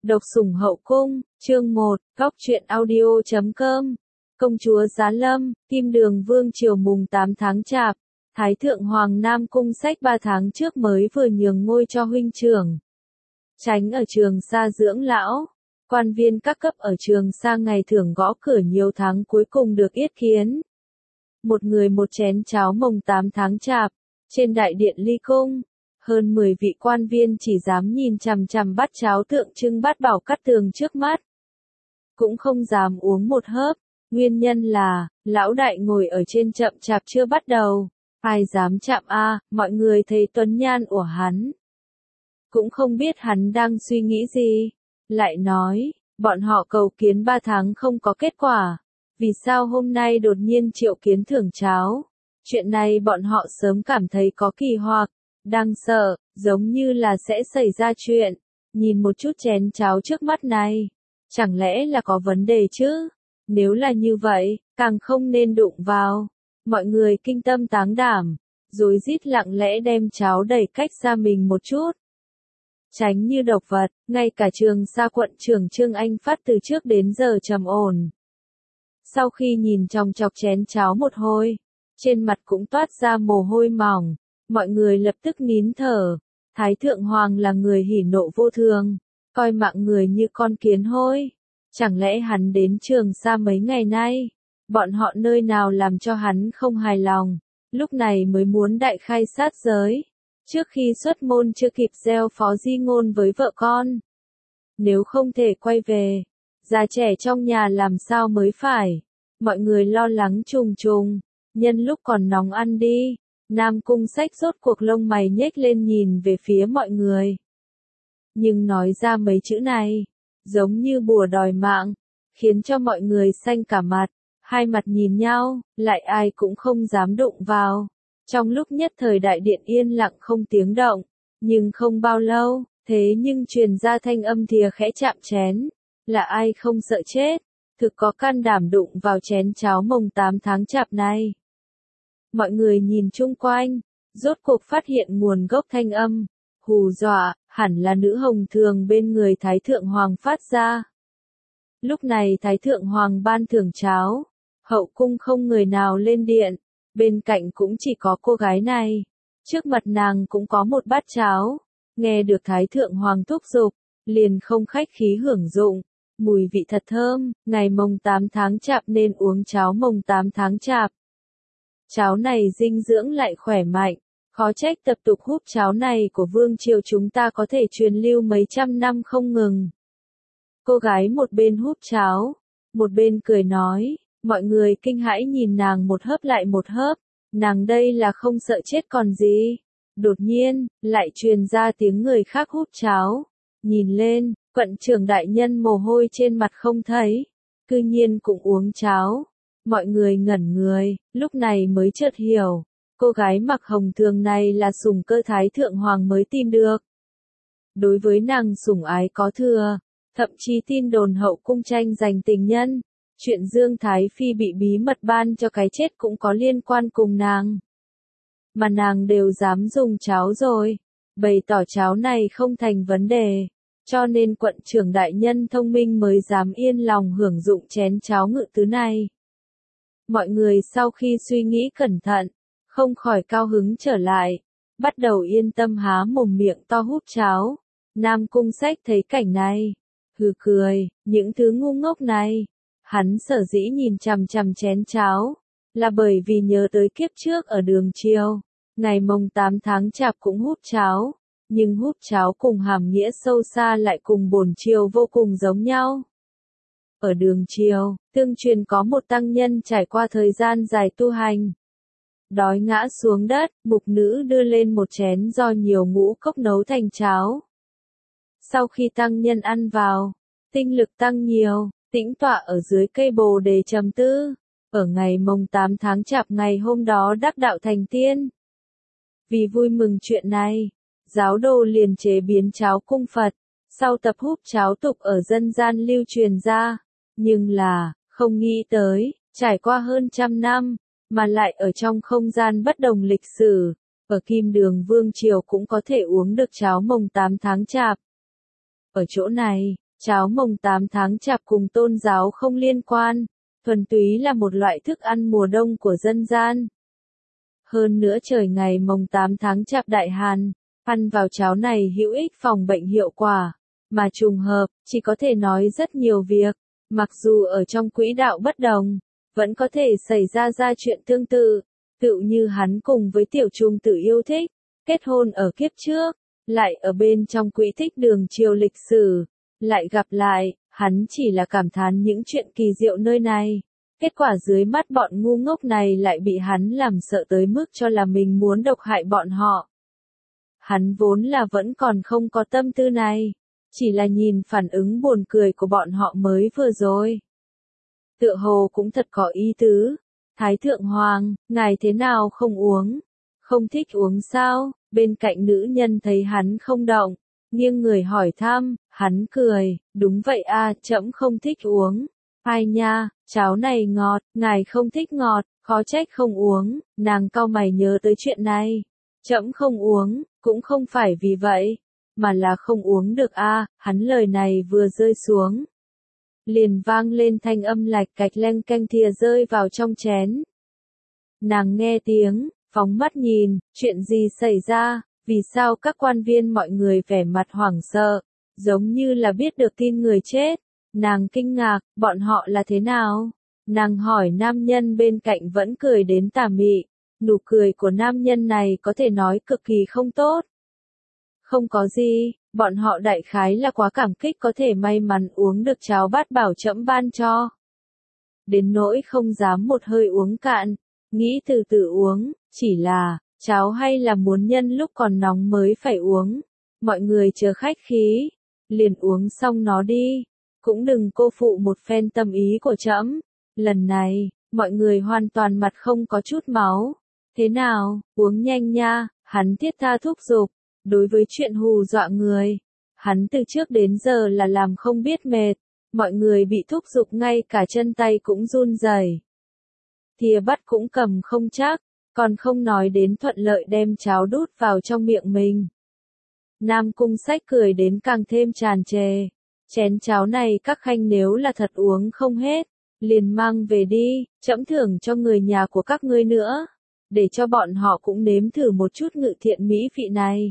Độc sủng hậu cung, chương 1, góc truyện audio.com. Công chúa Giá Lâm, Kim Đường Vương triều mùng 8 tháng Chạp, Thái thượng Hoàng Nam cung sách 3 tháng trước mới vừa nhường ngôi cho huynh trưởng. Tránh ở Trường Sa dưỡng lão, quan viên các cấp ở Trường Sa ngày thường gõ cửa nhiều tháng cuối cùng được yết kiến. Một người một chén cháo mồng 8 tháng Chạp, trên đại điện Ly Cung. Hơn 10 vị quan viên chỉ dám nhìn chằm chằm bát cháo tượng trưng bát bảo cát tường trước mắt. Cũng không dám uống một hớp, nguyên nhân là, lão đại ngồi ở trên chậm chạp chưa bắt đầu. Ai dám chạm mọi người thấy tuấn nhan của hắn. Cũng không biết hắn đang suy nghĩ gì. Lại nói, bọn họ cầu kiến 3 tháng không có kết quả. Vì sao hôm nay đột nhiên triệu kiến thưởng cháo? Chuyện này bọn họ sớm cảm thấy có kỳ hoặc. Đang sợ, giống như là sẽ xảy ra chuyện. Nhìn một chút chén cháo trước mắt này. Chẳng lẽ là có vấn đề chứ? Nếu là như vậy, càng không nên đụng vào. Mọi người kinh tâm táng đảm, rối rít lặng lẽ đem cháo đẩy cách xa mình một chút. Tránh như độc vật, ngay cả Trường Sa quận trưởng Trương Anh Phát từ trước đến giờ trầm ổn. Sau khi nhìn chòng chọc chén cháo một hồi, trên mặt cũng toát ra mồ hôi mỏng. Mọi người lập tức nín thở. Thái thượng hoàng là người hỉ nộ vô thường, coi mạng người như con kiến hôi. Chẳng lẽ hắn đến Trường Sa mấy ngày nay, bọn họ nơi nào làm cho hắn không hài lòng, lúc này mới muốn đại khai sát giới. Trước khi xuất môn chưa kịp gieo phó di ngôn với vợ con. Nếu không thể quay về, già trẻ trong nhà làm sao mới phải. Mọi người lo lắng trùng trùng, nhân lúc còn nóng ăn đi. Nam cung sách rốt cuộc lông mày nhếch lên nhìn về phía mọi người. Nhưng nói ra mấy chữ này, giống như bùa đòi mạng, khiến cho mọi người xanh cả mặt, hai mặt nhìn nhau, lại ai cũng không dám đụng vào. Trong lúc nhất thời đại điện yên lặng không tiếng động, nhưng không bao lâu, thế nhưng truyền ra thanh âm thìa khẽ chạm chén, là ai không sợ chết, thực có can đảm đụng vào chén cháo mồng 8 tháng Chạp này. Mọi người nhìn chung quanh, rốt cuộc phát hiện nguồn gốc thanh âm, hù dọa, hẳn là nữ hồng thường bên người Thái thượng hoàng phát ra. Lúc này Thái thượng hoàng ban thưởng cháo, hậu cung không người nào lên điện, bên cạnh cũng chỉ có cô gái này, trước mặt nàng cũng có một bát cháo, nghe được Thái thượng hoàng thúc giục, liền không khách khí hưởng dụng, mùi vị thật thơm, ngày mồng 8 tháng Chạp nên uống cháo mồng 8 tháng Chạp. Cháo này dinh dưỡng lại khỏe mạnh, khó trách tập tục húp cháo này của vương triều chúng ta có thể truyền lưu mấy trăm năm không ngừng. Cô gái một bên húp cháo, một bên cười nói, mọi người kinh hãi nhìn nàng một hớp lại một hớp, nàng đây là không sợ chết còn gì. Đột nhiên, lại truyền ra tiếng người khác húp cháo, nhìn lên, quận trưởng đại nhân mồ hôi trên mặt không thấy, cư nhiên cũng uống cháo. Mọi người ngẩn người, lúc này mới chợt hiểu, cô gái mặc hồng thường này là sủng cơ Thái thượng hoàng mới tìm được. Đối với nàng sủng ái có thừa, thậm chí tin đồn hậu cung tranh giành tình nhân, chuyện Dương Thái Phi bị bí mật ban cho cái chết cũng có liên quan cùng nàng. Mà nàng đều dám dùng cháo rồi, bày tỏ cháo này không thành vấn đề, cho nên quận trưởng đại nhân thông minh mới dám yên lòng hưởng dụng chén cháo ngự tứ này. Mọi người sau khi suy nghĩ cẩn thận, không khỏi cao hứng trở lại, bắt đầu yên tâm há mồm miệng to húp cháo. Nam cung sách thấy cảnh này, hừ cười, những thứ ngu ngốc này. Hắn sở dĩ nhìn chằm chằm chén cháo, là bởi vì nhớ tới kiếp trước ở Đường Triều, ngày mồng 8 tháng Chạp cũng húp cháo, nhưng húp cháo cùng hàm nghĩa sâu xa lại cùng bổn triều vô cùng giống nhau. Ở Đường Triều, tương truyền có một tăng nhân trải qua thời gian dài tu hành. Đói ngã xuống đất, mục nữ đưa lên một chén do nhiều ngũ cốc nấu thành cháo. Sau khi tăng nhân ăn vào, tinh lực tăng nhiều, tĩnh tọa ở dưới cây bồ đề trầm tư. Ở ngày mồng 8 tháng Chạp ngày hôm đó đắc đạo thành tiên. Vì vui mừng chuyện này, giáo đồ liền chế biến cháo cung Phật, sau tập húp cháo tục ở dân gian lưu truyền ra. Nhưng là, không nghĩ tới, trải qua hơn trăm năm, mà lại ở trong không gian bất đồng lịch sử, ở Kim Đường Vương triều cũng có thể uống được cháo mồng 8 tháng Chạp. Ở chỗ này, Cháo mồng 8 tháng chạp cùng tôn giáo không liên quan, thuần túy là một loại thức ăn mùa đông của dân gian. Hơn nữa trời ngày mồng 8 tháng chạp đại hàn, ăn vào cháo này hữu ích phòng bệnh hiệu quả, mà trùng hợp, chỉ có thể nói rất nhiều việc, mặc dù ở trong quỹ đạo bất đồng, vẫn có thể xảy ra chuyện tương tự, tựu như hắn cùng với tiểu trung tự yêu thích, kết hôn ở kiếp trước, lại ở bên trong quỹ tích đường triều lịch sử, lại gặp lại, hắn chỉ là cảm thán những chuyện kỳ diệu nơi này. Kết quả dưới mắt bọn ngu ngốc này lại bị hắn làm sợ tới mức cho là mình muốn độc hại bọn họ. Hắn vốn là vẫn còn không có tâm tư này, chỉ là nhìn phản ứng buồn cười của bọn họ mới vừa rồi. Tựa hồ cũng thật có ý tứ. Thái thượng hoàng, ngài thế nào không uống? Không thích uống sao? Bên cạnh nữ nhân thấy hắn không động, nghiêng người hỏi thăm, hắn cười, đúng vậy a, trẫm không thích uống. Ai nha, cháo này ngọt, ngài không thích ngọt, khó trách không uống, nàng cau mày nhớ tới chuyện này. Trẫm không uống, cũng không phải vì vậy, mà là không uống được a, hắn lời này vừa rơi xuống. Liền vang lên thanh âm lạch cạch leng canh thìa rơi vào trong chén. Nàng nghe tiếng, phóng mắt nhìn, chuyện gì xảy ra, vì sao các quan viên mọi người vẻ mặt hoảng sợ, giống như là biết được tin người chết. Nàng kinh ngạc, bọn họ là thế nào? Nàng hỏi nam nhân bên cạnh vẫn cười đến tà mị, nụ cười của nam nhân này có thể nói cực kỳ không tốt. Không có gì, bọn họ đại khái là quá cảm kích có thể may mắn uống được cháo bát bảo trẫm ban cho. Đến nỗi không dám một hơi uống cạn, nghĩ từ từ uống, chỉ là, cháo hay là muốn nhân lúc còn nóng mới phải uống. Mọi người chờ khách khí, liền uống xong nó đi, cũng đừng cô phụ một phen tâm ý của trẫm. Lần này, mọi người hoàn toàn mặt không có chút máu. Thế nào, uống nhanh nha, hắn thiết tha thúc giục. Đối với chuyện hù dọa người, hắn từ trước đến giờ là làm không biết mệt, mọi người bị thúc giục ngay cả chân tay cũng run rẩy. Thìa bắt cũng cầm không chắc, còn không nói đến thuận lợi đem cháo đút vào trong miệng mình. Nam Cung Sách cười đến càng thêm tràn trề, chén cháo này các khanh nếu là thật uống không hết, liền mang về đi, trẫm thưởng cho người nhà của các ngươi nữa, để cho bọn họ cũng nếm thử một chút ngự thiện mỹ vị này.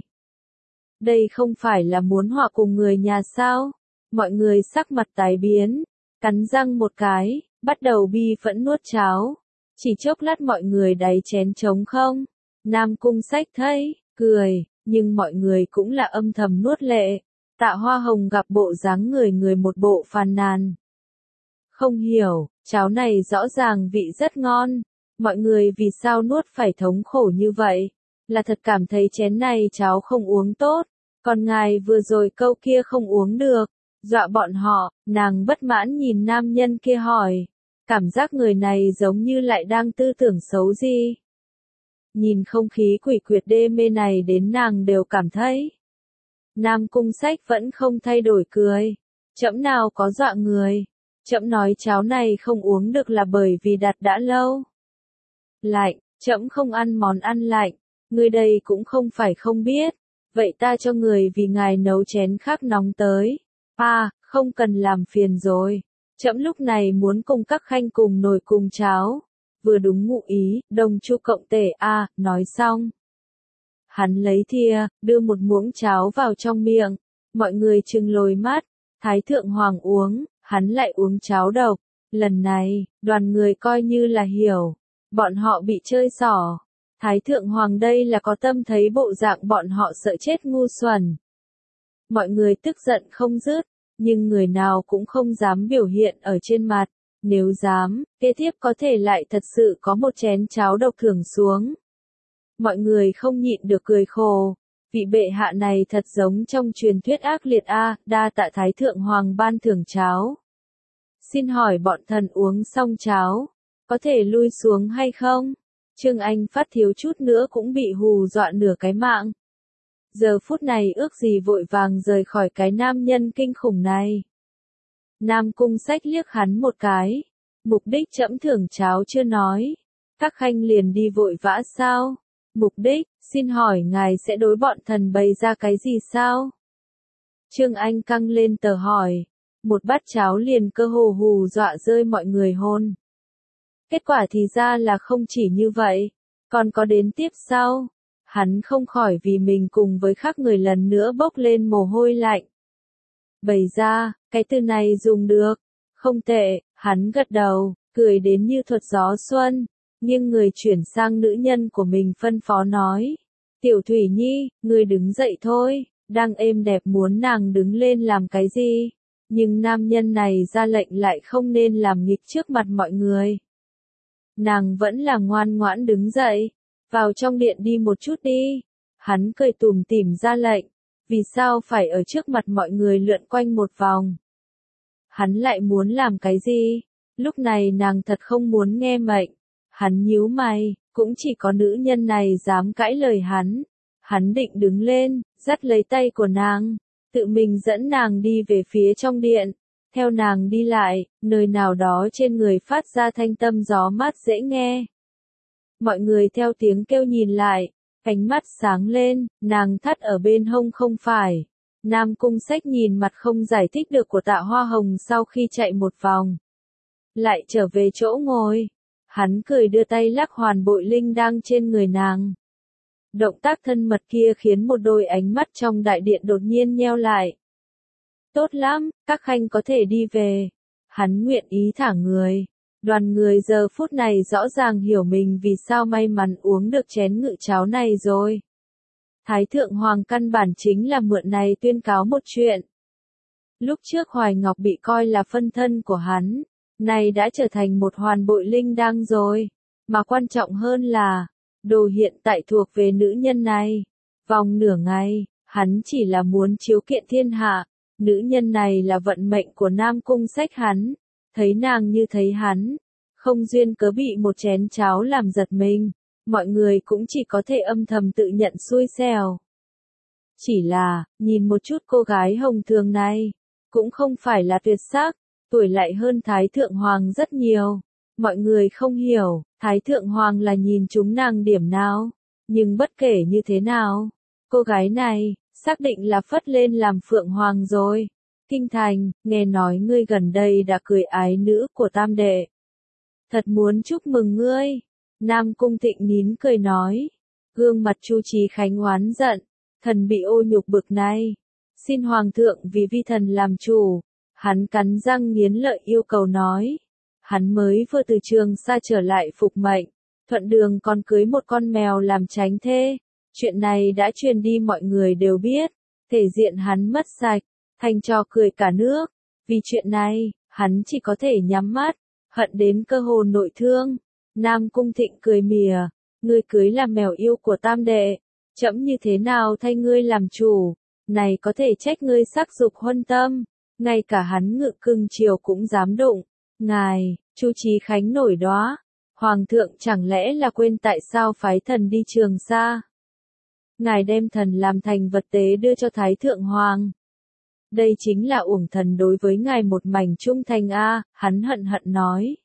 Đây không phải là muốn hòa cùng người nhà sao? Mọi người sắc mặt tái biến, cắn răng một cái, bắt đầu bi phẫn nuốt cháo. Chỉ chốc lát mọi người đáy chén trống không. Nam Cung Sách thấy, cười, nhưng mọi người cũng là âm thầm nuốt lệ. Tạ Hoa Hồng gặp bộ dáng người một bộ phàn nàn. Không hiểu, cháo này rõ ràng vị rất ngon. Mọi người vì sao nuốt phải thống khổ như vậy? Là thật cảm thấy chén này cháo không uống tốt. Còn ngài vừa rồi câu kia không uống được, dọa bọn họ, nàng bất mãn nhìn nam nhân kia hỏi. Cảm giác người này giống như lại đang tư tưởng xấu gì. Nhìn không khí quỷ quyệt đê mê này đến nàng đều cảm thấy. Nam Cung Sách vẫn không thay đổi cười. Trẫm nào có dọa người. Trẫm nói cháo này không uống được là bởi vì đặt đã lâu. Lạnh, trẫm không ăn món ăn lạnh. Người đây cũng không phải không biết. Vậy ta cho người vì ngài nấu chén khác nóng tới. Không cần làm phiền rồi. Trẫm lúc này muốn cùng các khanh cùng nồi cùng cháo. Vừa đúng ngụ ý, đồng chu cộng tể nói xong. Hắn lấy thìa, đưa một muỗng cháo vào trong miệng. Mọi người trừng lồi mắt. Thái thượng hoàng uống, hắn lại uống cháo độc. Lần này, đoàn người coi như là hiểu. Bọn họ bị chơi xỏ. Thái thượng hoàng đây là có tâm thấy bộ dạng bọn họ sợ chết ngu xuẩn. Mọi người tức giận không dứt, nhưng người nào cũng không dám biểu hiện ở trên mặt. Nếu dám, kế tiếp có thể lại thật sự có một chén cháo độc thưởng xuống. Mọi người không nhịn được cười khổ. Vị bệ hạ này thật giống trong truyền thuyết ác liệt đa tạ Thái thượng hoàng ban thưởng cháo. Xin hỏi bọn thần uống xong cháo, có thể lui xuống hay không? Trương Anh Phát thiếu chút nữa cũng bị hù dọa nửa cái mạng. Giờ phút này ước gì vội vàng rời khỏi cái nam nhân kinh khủng này. Nam Cung Sách liếc hắn một cái. Mục đích trẫm thưởng cháo chưa nói. Các khanh liền đi vội vã sao? Mục đích, xin hỏi ngài sẽ đối bọn thần bày ra cái gì sao? Trương Anh căng lên tờ hỏi. một bát cháo liền cơ hồ hù dọa rơi mọi người hôn. Kết quả thì ra là không chỉ như vậy, còn có đến tiếp sau. Hắn không khỏi vì mình cùng với khác người lần nữa bốc lên mồ hôi lạnh. Bày ra, cái từ này dùng được. Không tệ, hắn gật đầu, cười đến như thuật gió xuân, nhưng người chuyển sang nữ nhân của mình phân phó nói. Tiểu Thủy Nhi, ngươi đứng dậy thôi, đang êm đẹp muốn nàng đứng lên làm cái gì, nhưng nam nhân này ra lệnh lại không nên làm nghịch trước mặt mọi người. Nàng vẫn là ngoan ngoãn đứng dậy, vào trong điện đi một chút đi. Hắn cười tủm tỉm ra lệnh, vì sao phải ở trước mặt mọi người lượn quanh một vòng. Hắn lại muốn làm cái gì? Lúc này nàng thật không muốn nghe mệnh. Hắn nhíu mày, cũng chỉ có nữ nhân này dám cãi lời hắn. Hắn định đứng lên, dắt lấy tay của nàng, tự mình dẫn nàng đi về phía trong điện. Theo nàng đi lại, nơi nào đó trên người phát ra thanh tâm gió mát dễ nghe. Mọi người theo tiếng kêu nhìn lại, ánh mắt sáng lên, nàng thắt ở bên hông không phải. Nam Cung Sách nhìn mặt không giải thích được của Tạ Hoa Hồng sau khi chạy một vòng. Lại trở về chỗ ngồi. Hắn cười đưa tay lắc hoàn bội linh đang trên người nàng. Động tác thân mật kia khiến một đôi ánh mắt trong đại điện đột nhiên nheo lại. Tốt lắm, các khanh có thể đi về. Hắn nguyện ý thả người. Đoàn người giờ phút này rõ ràng hiểu mình vì sao may mắn uống được chén ngự cháo này rồi. Thái Thượng Hoàng căn bản chính là mượn này tuyên cáo một chuyện. Lúc trước Hoài Ngọc bị coi là phân thân của hắn, này đã trở thành một hoàn bội linh đăng rồi. Mà quan trọng hơn là, đồ hiện tại thuộc về nữ nhân này. Vòng nửa ngày, hắn chỉ là muốn chiếu kiện thiên hạ. Nữ nhân này là vận mệnh của Nam Cung Sách hắn. Thấy nàng như thấy hắn, không duyên cớ bị một chén cháo làm giật mình, mọi người cũng chỉ có thể âm thầm tự nhận xui xẻo. Chỉ là, nhìn một chút cô gái hồng thường này, cũng không phải là tuyệt sắc, tuổi lại hơn Thái Thượng Hoàng rất nhiều. Mọi người không hiểu, Thái Thượng Hoàng là nhìn chúng nàng điểm nào, nhưng bất kể như thế nào, cô gái này, xác định là phất lên làm Phượng Hoàng rồi. Kinh Thành, nghe nói ngươi gần đây đã cưới ái nữ của tam đệ. Thật muốn chúc mừng ngươi. Nam Cung Thịnh nín cười nói. Gương mặt Chu Chí Khánh oán giận. Thần bị ô nhục bực này. Xin Hoàng thượng vì vi thần làm chủ. Hắn cắn răng nghiến lợi yêu cầu nói. Hắn mới vừa từ Trường Sa trở lại phục mệnh. Thuận đường còn cưới một con mèo làm chánh thê. Chuyện này đã truyền đi mọi người đều biết. Thể diện hắn mất sạch. Thành trò cười cả nước. Vì chuyện này, hắn chỉ có thể nhắm mắt, hận đến cơ hồ nội thương. Nam Cung Thịnh cười mỉa, ngươi cưới làm mèo yêu của tam đệ, trẫm như thế nào thay ngươi làm chủ, này có thể trách ngươi sắc dục huân tâm, ngay cả hắn ngự cưng chiều cũng dám đụng. Ngài, Chu Chí Khánh nổi đoá, Hoàng thượng chẳng lẽ là quên tại sao phái thần đi Trường Sa? Ngài đem thần làm thành vật tế đưa cho Thái Thượng Hoàng. Đây chính là uổng thần đối với ngài một mảnh trung thành a, hắn hận hận nói.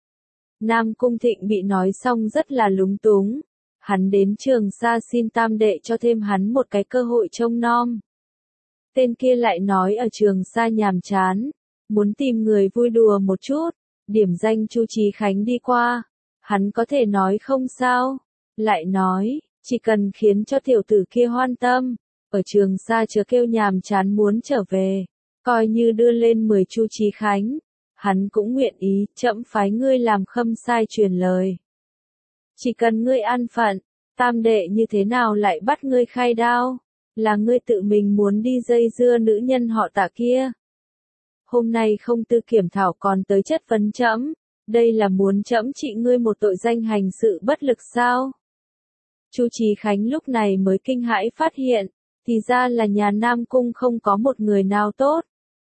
Nam Cung Thịnh bị nói xong rất là lúng túng. Hắn đến Trường Sa xin tam đệ cho thêm hắn một cái cơ hội trông nom. Tên kia lại nói ở Trường Sa nhàm chán, muốn tìm người vui đùa một chút, điểm danh Chu Chí Khánh đi qua. Hắn có thể nói không sao, lại nói, chỉ cần khiến cho tiểu tử kia hoan tâm. Ở Trường Sa chớ kêu nhàm chán muốn trở về, coi như đưa lên 10 Chu Chí Khánh, hắn cũng nguyện ý, trẫm phái ngươi làm khâm sai truyền lời. Chỉ cần ngươi an phận, tam đệ như thế nào lại bắt ngươi khai đao, là ngươi tự mình muốn đi dây dưa nữ nhân họ Tạ kia. Hôm nay không tư kiểm thảo còn tới chất vấn trẫm, đây là muốn trẫm trị ngươi một tội danh hành sự bất lực sao? Chu Chí Khánh lúc này mới kinh hãi phát hiện, thì ra là nhà Nam Cung không có một người nào tốt.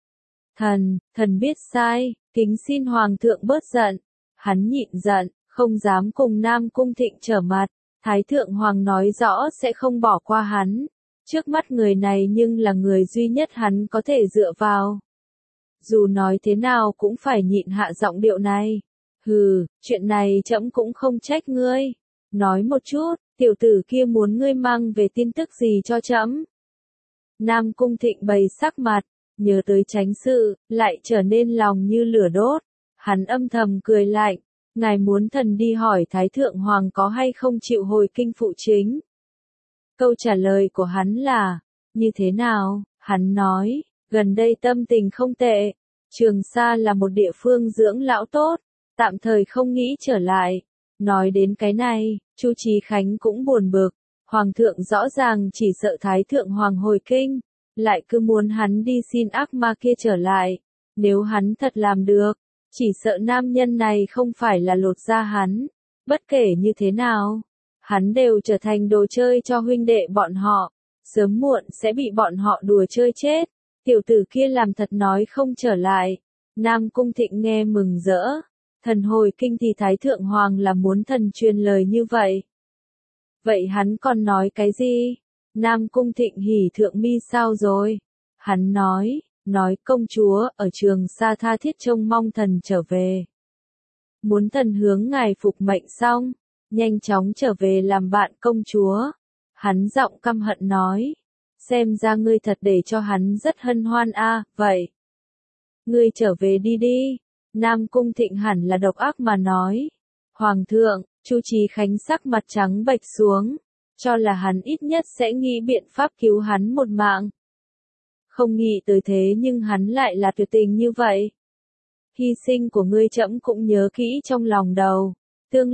Thần biết sai, kính xin Hoàng thượng bớt giận. Hắn nhịn giận, không dám cùng Nam Cung Thịnh trở mặt. Thái Thượng Hoàng nói rõ sẽ không bỏ qua hắn. Trước mắt người này nhưng là người duy nhất hắn có thể dựa vào. Dù nói thế nào cũng phải nhịn hạ giọng điệu này. Hừ, chuyện này trẫm cũng không trách ngươi. Nói một chút, tiểu tử kia muốn ngươi mang về tin tức gì cho trẫm? Nam Cung Thịnh bày sắc mặt, nhớ tới chánh sự, lại trở nên lòng như lửa đốt. Hắn âm thầm cười lạnh, ngài muốn thần đi hỏi Thái Thượng Hoàng có hay không chịu hồi kinh phụ chính. Câu trả lời của hắn là, như thế nào? Hắn nói, gần đây tâm tình không tệ, Trường Sa là một địa phương dưỡng lão tốt, tạm thời không nghĩ trở lại. Nói đến cái này, Chu Chí Khánh cũng buồn bực, Hoàng thượng rõ ràng chỉ sợ Thái Thượng Hoàng hồi kinh, lại cứ muốn hắn đi xin ác ma kia trở lại. Nếu hắn thật làm được, chỉ sợ nam nhân này không phải là lột da hắn. Bất kể như thế nào, hắn đều trở thành đồ chơi cho huynh đệ bọn họ, sớm muộn sẽ bị bọn họ đùa chơi chết. Tiểu tử kia làm thật nói không trở lại. Nam Cung Thịnh nghe mừng rỡ, thần hồi kinh thì Thái Thượng Hoàng là muốn thần truyền lời như vậy. Vậy hắn còn nói cái gì? Nam Cung Thịnh hỉ thượng mi sao rồi? Hắn nói công chúa ở Trường Sa tha thiết trông mong thần trở về. Muốn thần hướng ngài phục mệnh xong, nhanh chóng trở về làm bạn công chúa. Hắn giọng căm hận nói, xem ra ngươi thật để cho hắn rất hân hoan a, vậy. Ngươi trở về đi đi. Nam Cung Thịnh hẳn là độc ác mà nói. Hoàng thượng, Chu Chí Khánh sắc mặt trắng bệch xuống, cho là hắn ít nhất sẽ nghĩ biện pháp cứu hắn một mạng. Không nghĩ tới thế nhưng hắn lại là tuyệt tình như vậy. Hy sinh của ngươi trẫm cũng nhớ kỹ trong lòng đầu. Tương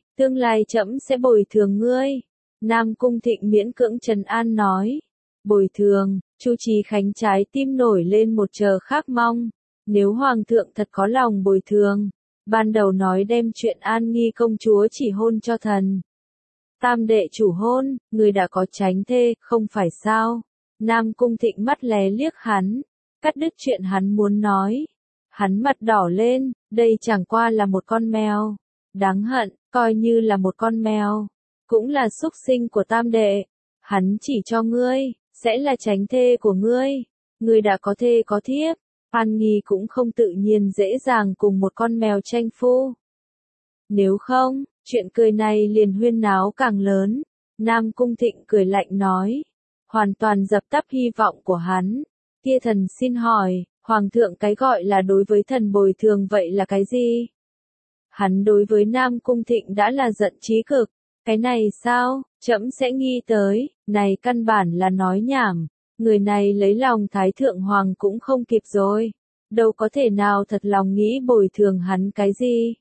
lai trẫm sẽ bồi thường ngươi. Nam Cung Thịnh miễn cưỡng trấn an nói. Bồi thường, Chu Chí Khánh trái tim nổi lên một chờ khác mong. Nếu Hoàng thượng thật có lòng bồi thường, ban đầu nói đem chuyện An Nghi công chúa chỉ hôn cho thần. Tam đệ chủ hôn, người đã có chánh thê, không phải sao? Nam Cung Thịnh mắt lé liếc hắn, cắt đứt chuyện hắn muốn nói. Hắn mặt đỏ lên, đây chẳng qua là một con mèo. Đáng hận, coi như là một con mèo, cũng là súc sinh của tam đệ. Hắn chỉ cho ngươi, sẽ là chánh thê của ngươi. Ngươi đã có thê có thiếp. An Nghi cũng không tự nhiên dễ dàng cùng một con mèo tranh phu. Nếu không, chuyện cười này liền huyên náo càng lớn. Nam Cung Thịnh cười lạnh nói, hoàn toàn dập tắt hy vọng của hắn. Kia thần xin hỏi, Hoàng thượng cái gọi là đối với thần bồi thường vậy là cái gì? Hắn đối với Nam Cung Thịnh đã là giận chí cực. Cái này sao, trẫm sẽ nghi tới, này căn bản là nói nhảm. Người này lấy lòng Thái Thượng Hoàng cũng không kịp rồi. Đâu có thể nào thật lòng nghĩ bồi thường hắn cái gì.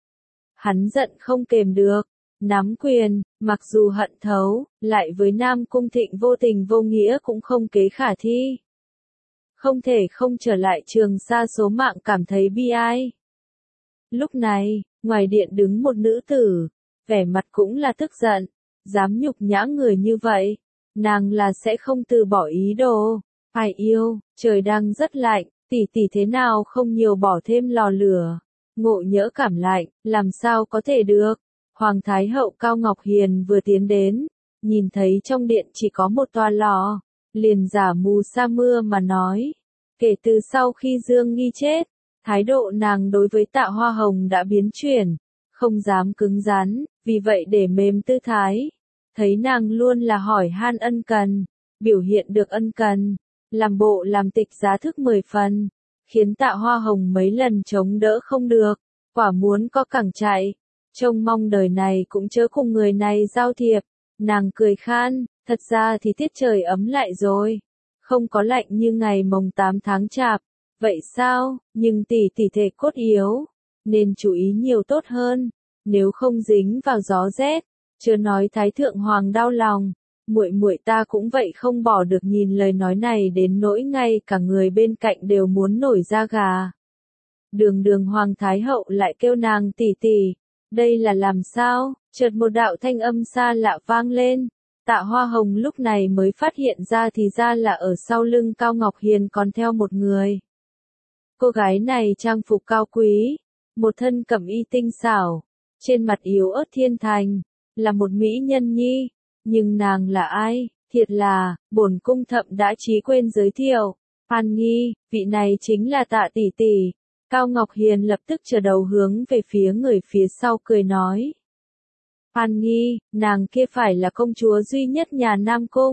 Hắn giận không kềm được, nắm quyền, mặc dù hận thấu, lại với Nam Cung Thịnh vô tình vô nghĩa cũng không kế khả thi. Không thể không trở lại Trường Sa số mạng cảm thấy bi ai. Lúc này, ngoài điện đứng một nữ tử, vẻ mặt cũng là tức giận, dám nhục nhã người như vậy. Nàng là sẽ không từ bỏ ý đồ. Ai yêu, trời đang rất lạnh, tỷ tỷ thế nào không nhiều bỏ thêm lò lửa. Ngộ nhỡ cảm lạnh, làm sao có thể được. Hoàng Thái hậu Cao Ngọc Hiền vừa tiến đến, nhìn thấy trong điện chỉ có một toa lò, liền giả mù sa mưa mà nói. Kể từ sau khi Dương Nghi chết, thái độ nàng đối với Tạ Hoa Hồng đã biến chuyển, không dám cứng rắn, vì vậy để mềm tư thái. Thấy nàng luôn là hỏi han ân cần, biểu hiện được ân cần, làm bộ làm tịch giá thức 10 phần, khiến Tạ Hoa Hồng mấy lần chống đỡ không được, quả muốn có cẳng chạy, trông mong đời này cũng chớ cùng người này giao thiệp. Nàng cười khan, thật ra thì tiết trời ấm lại rồi, không có lạnh như ngày mồng 8 tháng chạp, vậy sao, nhưng tỷ tỷ thể cốt yếu, nên chú ý nhiều tốt hơn, nếu không dính vào gió rét. Chưa nói Thái Thượng Hoàng đau lòng, muội muội ta cũng vậy không bỏ được nhìn lời nói này đến nỗi ngay cả người bên cạnh đều muốn nổi da gà. Đường Hoàng Thái Hậu lại kêu nàng tỷ tỷ, đây là làm sao? Chợt một đạo thanh âm xa lạ vang lên, Tạ Hoa Hồng lúc này mới phát hiện ra thì ra là ở sau lưng Cao Ngọc Hiền còn theo một người. Cô gái này trang phục cao quý, một thân cẩm y tinh xảo, trên mặt yếu ớt thiên thành. Là một mỹ nhân nhi, nhưng nàng là ai? Thiệt là, bổn cung thậm đã trí quên giới thiệu. An Nghi, vị này chính là Tạ tỷ tỷ. Cao Ngọc Hiền lập tức trở đầu hướng về phía người phía sau cười nói. An Nghi, nàng kia phải là công chúa duy nhất nhà Nam Cung.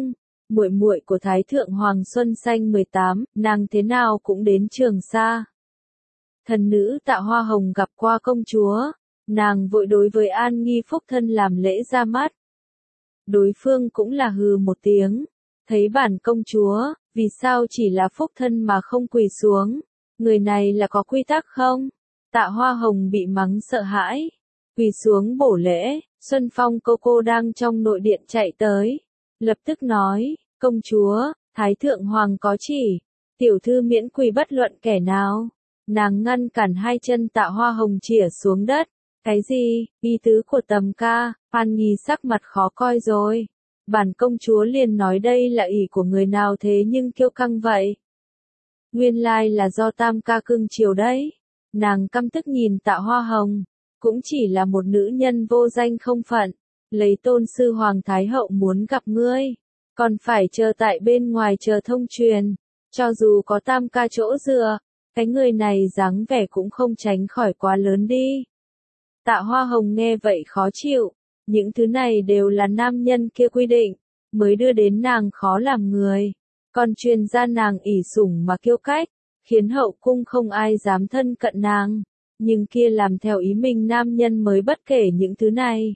muội muội của Thái thượng hoàng Xuân Xanh 18, nàng thế nào cũng đến Trường Sa. Thần nữ Tạ Hoa Hồng gặp qua công chúa, nàng vội đối với An Nghi phúc thân làm lễ ra mắt. Đối phương cũng là hừ một tiếng, thấy bản công chúa, vì sao chỉ là phúc thân mà không quỳ xuống, người này là có quy tắc không? Tạ Hoa Hồng bị mắng sợ hãi, quỳ xuống bổ lễ. Xuân Phong cô đang trong nội điện chạy tới, lập tức nói, công chúa, Thái thượng hoàng có chỉ, tiểu thư miễn quỳ bất luận kẻ nào. Nàng ngăn cản hai chân Tạ Hoa Hồng chĩa xuống đất. Cái gì, ý tứ của Tầm ca? An Nghi sắc mặt khó coi rồi. Bản công chúa liền nói đây là ỷ của người nào thế nhưng kiêu căng vậy. Nguyên lai là do Tam ca cưng chiều đấy. Nàng căm tức nhìn Tạ Hoa Hồng, cũng chỉ là một nữ nhân vô danh không phận, lấy tôn sư Hoàng Thái Hậu muốn gặp ngươi, còn phải chờ tại bên ngoài chờ thông truyền, cho dù có Tam ca chỗ dựa, cái người này dáng vẻ cũng không tránh khỏi quá lớn đi. Tạ Hoa Hồng nghe vậy khó chịu, những thứ này đều là nam nhân kia quy định, mới đưa đến nàng khó làm người, còn truyền ra nàng ỷ sủng mà kiêu cách, khiến hậu cung không ai dám thân cận nàng, nhưng kia làm theo ý mình nam nhân mới bất kể những thứ này.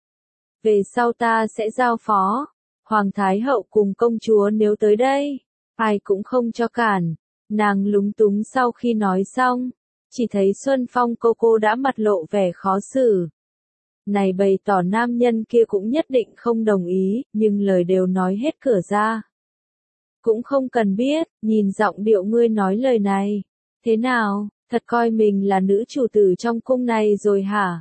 Về sau ta sẽ giao phó, Hoàng Thái Hậu cùng công chúa nếu tới đây, ai cũng không cho cản. Nàng lúng túng sau khi nói xong, chỉ thấy Xuân Phong cô đã mặt lộ vẻ khó xử. Này bày tỏ nam nhân kia cũng nhất định không đồng ý, nhưng lời đều nói hết cửa ra. Cũng không cần biết, nhìn giọng điệu ngươi nói lời này. Thế nào, thật coi mình là nữ chủ tử trong cung này rồi hả?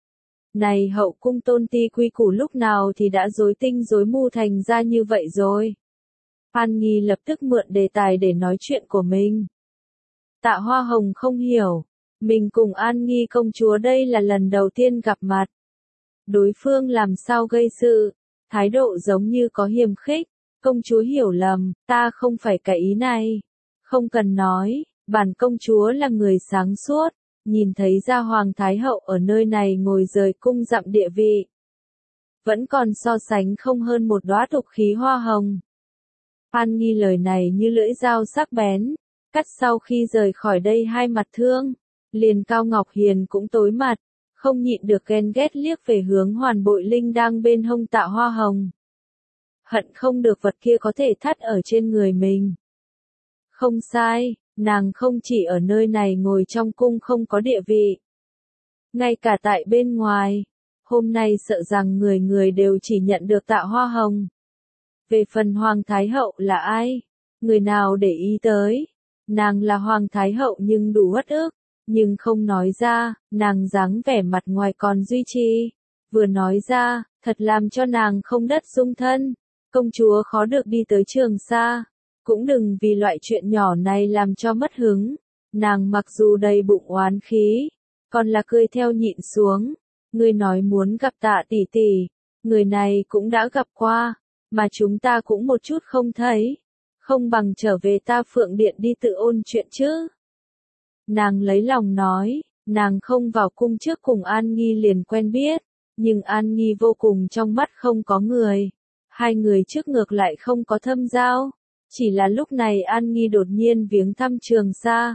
Này hậu cung tôn ti quy củ lúc nào thì đã rối tinh rối mù thành ra như vậy rồi. An Nghi lập tức mượn đề tài để nói chuyện của mình. Tạ Hoa Hồng không hiểu, mình cùng An Nghi công chúa đây là lần đầu tiên gặp mặt. Đối phương làm sao gây sự, thái độ giống như có hiềm khích, công chúa hiểu lầm, ta không phải cái ý này. Không cần nói, bản công chúa là người sáng suốt, nhìn thấy ra Hoàng Thái Hậu ở nơi này ngồi rời cung dặm địa vị. Vẫn còn so sánh không hơn một đóa tục khí hoa hồng. An Nghi lời này như lưỡi dao sắc bén, cắt sau khi rời khỏi đây hai mặt thương, liền Cao Ngọc Hiền cũng tối mặt, không nhịn được ghen ghét liếc về hướng Hoàn Bội Linh đang bên hông Tạ Hoa Hồng. Hận không được vật kia có thể thắt ở trên người mình. Không sai, nàng không chỉ ở nơi này ngồi trong cung không có địa vị. Ngay cả tại bên ngoài, hôm nay sợ rằng người người đều chỉ nhận được Tạ Hoa Hồng. Về phần Hoàng Thái Hậu là ai? Người nào để ý tới? Nàng là Hoàng Thái Hậu nhưng đủ uất ức, nhưng không nói ra, nàng dáng vẻ mặt ngoài còn duy trì. Vừa nói ra, thật làm cho nàng không đất dung thân. Công chúa khó được đi tới Trường Sa, cũng đừng vì loại chuyện nhỏ này làm cho mất hứng. Nàng mặc dù đầy bụng oán khí, còn là cười theo nhịn xuống. Ngươi nói muốn gặp Tạ tỷ tỷ, người này cũng đã gặp qua, mà chúng ta cũng một chút không thấy. Không bằng trở về Ta Phượng Điện đi tự ôn chuyện chứ. Nàng lấy lòng nói, nàng không vào cung trước cùng An Nghi liền quen biết, nhưng An Nghi vô cùng trong mắt không có người. Hai người trước ngược lại không có thâm giao, chỉ là lúc này An Nghi đột nhiên viếng thăm Trường Sa.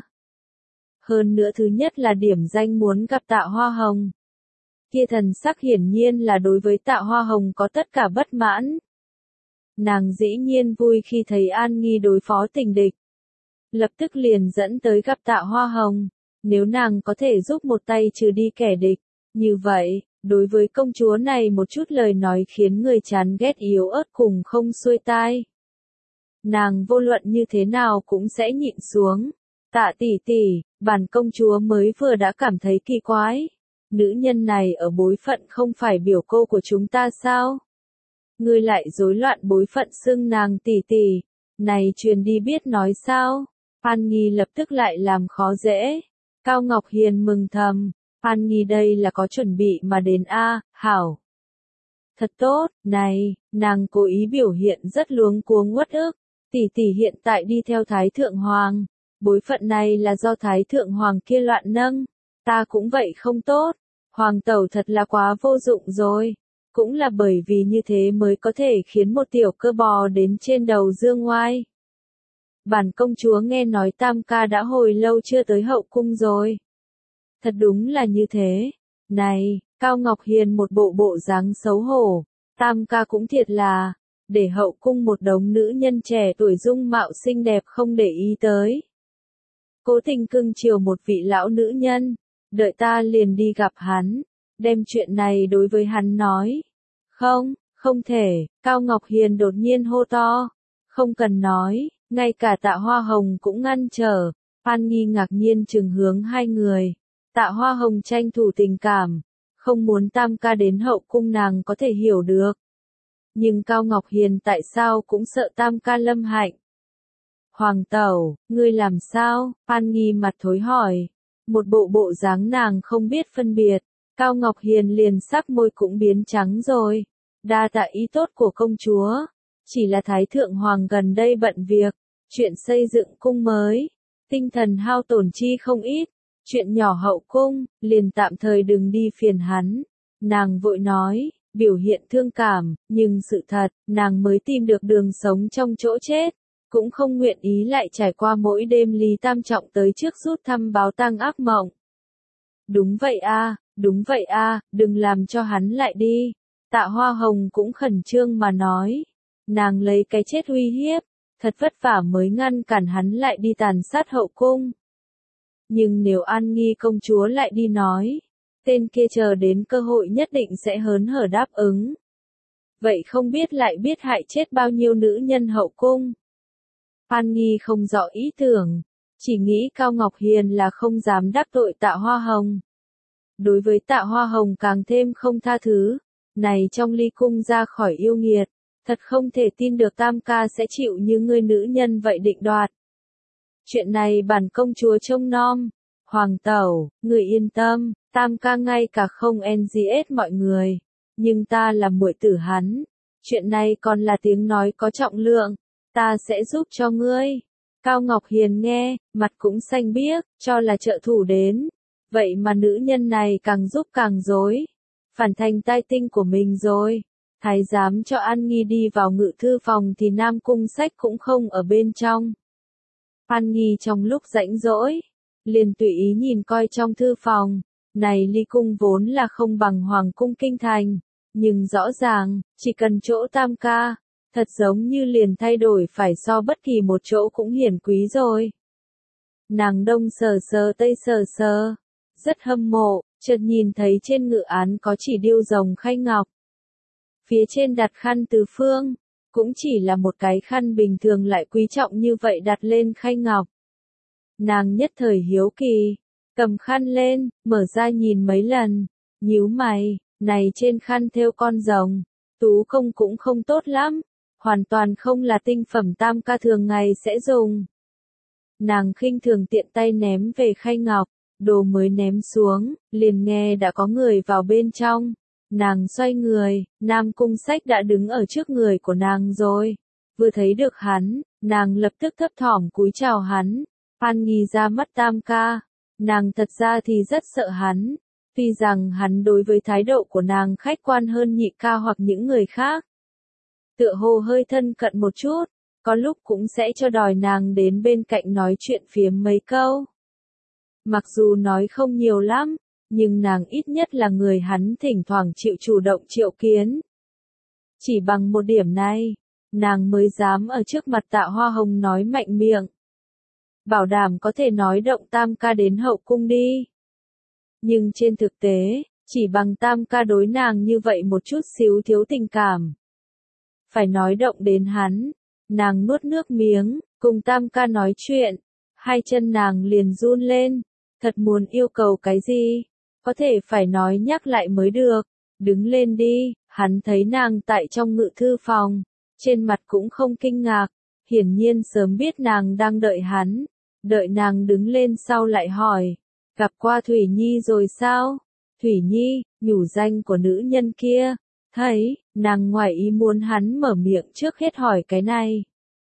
Hơn nữa thứ nhất là điểm danh muốn gặp Tạ Hoa Hồng. Kia thần sắc hiển nhiên là đối với Tạ Hoa Hồng có tất cả bất mãn. Nàng dĩ nhiên vui khi thấy An Nghi đối phó tình địch. Lập tức liền dẫn tới gặp Tạ Hoa Hồng, nếu nàng có thể giúp một tay trừ đi kẻ địch, như vậy, đối với công chúa này một chút lời nói khiến người chán ghét yếu ớt cùng không xuôi tai. Nàng vô luận như thế nào cũng sẽ nhịn xuống. Tạ tỷ tỷ, bản công chúa mới vừa đã cảm thấy kỳ quái. Nữ nhân này ở bối phận không phải biểu cô của chúng ta sao? Ngươi lại rối loạn bối phận xưng nàng tỷ tỷ, này truyền đi biết nói sao? An Nghi lập tức lại làm khó dễ. Cao Ngọc Hiền mừng thầm, An Nghi đây là có chuẩn bị mà đến a, hảo. Thật tốt, này, nàng cố ý biểu hiện rất luống cuống uất ức. Tỷ tỷ hiện tại đi theo Thái Thượng Hoàng, bối phận này là do Thái Thượng Hoàng kia loạn nâng, ta cũng vậy không tốt. Hoàng tẩu thật là quá vô dụng rồi. Cũng là bởi vì như thế mới có thể khiến một tiểu cơ bò đến trên đầu dương oai. Bản công chúa nghe nói Tam ca đã hồi lâu chưa tới hậu cung rồi. Thật đúng là như thế. Này, Cao Ngọc Hiền một bộ dáng xấu hổ. Tam ca cũng thiệt là, để hậu cung một đống nữ nhân trẻ tuổi dung mạo xinh đẹp không để ý tới. Cố tình cưng chiều một vị lão nữ nhân, đợi ta liền đi gặp hắn, đem chuyện này đối với hắn nói. Không, không thể, Cao Ngọc Hiền đột nhiên hô to. Không cần nói, ngay cả Tạ Hoa Hồng cũng ngăn trở. An Nghi ngạc nhiên trừng hướng hai người. Tạ Hoa Hồng tranh thủ tình cảm, không muốn Tam ca đến hậu cung nàng có thể hiểu được. Nhưng Cao Ngọc Hiền tại sao cũng sợ Tam ca lâm hạnh. Hoàng tẩu, ngươi làm sao? An Nghi mặt thối hỏi. Một bộ dáng nàng không biết phân biệt. Cao Ngọc Hiền liền sắc môi cũng biến trắng rồi. Đa tạ ý tốt của công chúa. Chỉ là Thái Thượng Hoàng gần đây bận việc. Chuyện xây dựng cung mới. Tinh thần hao tổn chi không ít. Chuyện nhỏ hậu cung, liền tạm thời đừng đi phiền hắn. Nàng vội nói, biểu hiện thương cảm, nhưng sự thật, nàng mới tìm được đường sống trong chỗ chết. Cũng không nguyện ý lại trải qua mỗi đêm Lý Tam Trọng tới trước rút thăm báo tang ác mộng. Đúng vậy a, đừng làm cho hắn lại đi. Tạ Hoa Hồng cũng khẩn trương mà nói. Nàng lấy cái chết uy hiếp, thật vất vả mới ngăn cản hắn lại đi tàn sát hậu cung. Nhưng nếu An Nghi công chúa lại đi nói, tên kia chờ đến cơ hội nhất định sẽ hớn hở đáp ứng. Vậy không biết lại biết hại chết bao nhiêu nữ nhân hậu cung. An Nghi không rõ ý tưởng, chỉ nghĩ Cao Ngọc Hiền là không dám đắc tội Tạ Hoa Hồng. Đối với Tạ Hoa Hồng càng thêm không tha thứ, này trong ly cung ra khỏi yêu nghiệt, thật không thể tin được Tam ca sẽ chịu như ngươi nữ nhân vậy định đoạt. Chuyện này bản công chúa trông nom, Hoàng tẩu, người yên tâm, Tam ca ngay cả không NGS mọi người, nhưng ta là muội tử hắn, chuyện này còn là tiếng nói có trọng lượng, ta sẽ giúp cho ngươi. Cao Ngọc Hiền nghe, mặt cũng xanh biếc, cho là trợ thủ đến, vậy mà nữ nhân này càng giúp càng dối, phản thành tai tinh của mình rồi. Thái giám cho An Nghi đi vào ngự thư phòng thì Nam Cung Sách cũng không ở bên trong. An Nghi trong lúc rảnh rỗi, liền tùy ý nhìn coi trong thư phòng, này ly cung vốn là không bằng Hoàng cung kinh thành, nhưng rõ ràng, chỉ cần chỗ Tam ca, thật giống như liền thay đổi phải so bất kỳ một chỗ cũng hiển quý rồi. Nàng đông sờ sờ tây sờ sờ, rất hâm mộ, chợt nhìn thấy trên ngự án có chỉ điêu rồng khay ngọc. Phía trên đặt khăn tứ phương, cũng chỉ là một cái khăn bình thường lại quý trọng như vậy đặt lên khay ngọc. Nàng nhất thời hiếu kỳ, cầm khăn lên, mở ra nhìn mấy lần, nhíu mày, này trên khăn thêu con rồng, tú công cũng không tốt lắm, hoàn toàn không là tinh phẩm Tam ca thường ngày sẽ dùng. Nàng khinh thường tiện tay ném về khay ngọc, đồ mới ném xuống, liền nghe đã có người vào bên trong. Nàng xoay người, Nam Cung Sách đã đứng ở trước người của nàng rồi. Vừa thấy được hắn, nàng lập tức thấp thỏm cúi chào hắn. An Nghi ra mắt Tam ca. Nàng thật ra thì rất sợ hắn. Tuy rằng hắn đối với thái độ của nàng khách quan hơn Nhị ca hoặc những người khác. Tựa hồ hơi thân cận một chút, có lúc cũng sẽ cho đòi nàng đến bên cạnh nói chuyện phiếm mấy câu. Mặc dù nói không nhiều lắm, nhưng nàng ít nhất là người hắn thỉnh thoảng chịu chủ động triệu kiến. Chỉ bằng một điểm này, nàng mới dám ở trước mặt Tạ Hoa Hồng nói mạnh miệng. Bảo đảm có thể nói động Tam ca đến hậu cung đi. Nhưng trên thực tế, chỉ bằng Tam ca đối nàng như vậy một chút xíu thiếu tình cảm. Phải nói động đến hắn, nàng nuốt nước miếng, cùng Tam ca nói chuyện, hai chân nàng liền run lên, thật muốn yêu cầu cái gì, có thể phải nói nhắc lại mới được, đứng lên đi, hắn thấy nàng tại trong ngự thư phòng, trên mặt cũng không kinh ngạc, hiển nhiên sớm biết nàng đang đợi hắn, đợi nàng đứng lên sau lại hỏi, gặp qua Thủy Nhi rồi sao? Thủy Nhi, nhủ danh của nữ nhân kia, thấy, nàng ngoài ý muốn hắn mở miệng trước hết hỏi cái này.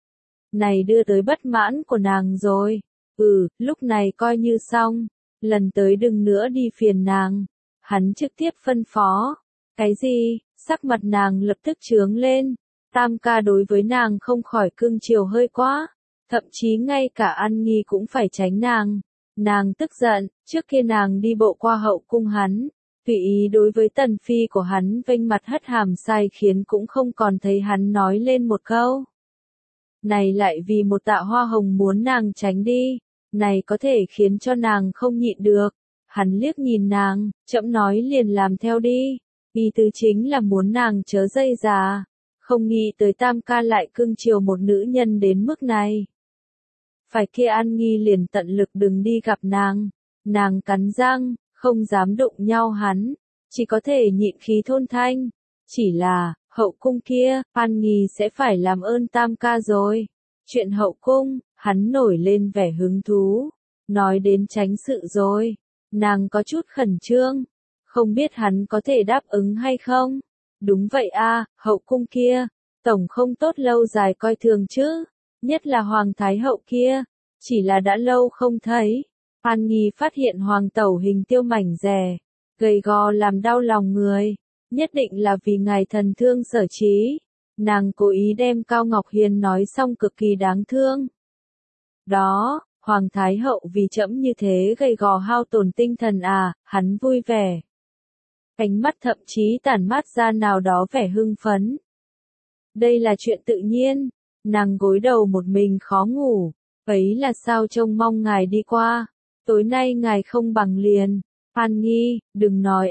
Này đưa tới bất mãn của nàng rồi, lúc này coi như xong, lần tới đừng nữa đi phiền nàng, hắn trực tiếp phân phó, cái gì, Sắc mặt nàng lập tức chướng lên, Tam ca đối với nàng không khỏi cưng chiều hơi quá, thậm chí ngay cả An Nghi cũng phải tránh nàng. Nàng tức giận, trước kia nàng đi bộ qua hậu cung hắn, tùy ý đối với tần phi của hắn vênh mặt hất hàm sai khiến cũng không còn thấy hắn nói lên một câu. Này lại vì một tạ hoa hồng muốn nàng tránh đi, này có thể khiến cho nàng không nhịn được. Hắn liếc nhìn nàng, chậm nói liền làm theo đi, ý tứ chính là muốn nàng chớ dây già, không nghĩ tới Tam ca lại cưng chiều một nữ nhân đến mức này. Phải kia An Nghi liền tận lực đừng đi gặp nàng cắn răng, không dám đụng nhau hắn, chỉ có thể nhịn khí thôn thanh, chỉ là, hậu cung kia, An Nghi sẽ phải làm ơn Tam ca rồi. Chuyện hậu cung, hắn nổi lên vẻ hứng thú, nói đến tránh sự rồi, nàng có chút khẩn trương, không biết hắn có thể đáp ứng hay không. Đúng vậy a, hậu cung kia, tổng không tốt lâu dài coi thường chứ, nhất là Hoàng Thái hậu kia, chỉ là đã lâu không thấy. An Nghi phát hiện Hoàng tẩu hình tiêu mảnh dè, gầy gò làm đau lòng người, nhất định là vì ngài thần thương sở trí. Nàng cố ý đem Cao Ngọc Hiền nói xong cực kỳ đáng thương. Đó, Hoàng Thái hậu vì trẫm như thế gầy gò hao tổn tinh thần à, hắn vui vẻ. Ánh mắt thậm chí tản mát ra nào đó vẻ hưng phấn. Đây là chuyện tự nhiên, nàng gối đầu một mình khó ngủ, ấy là sao trông mong ngài đi qua, tối nay ngài không bằng liền. An Nghi, đừng nói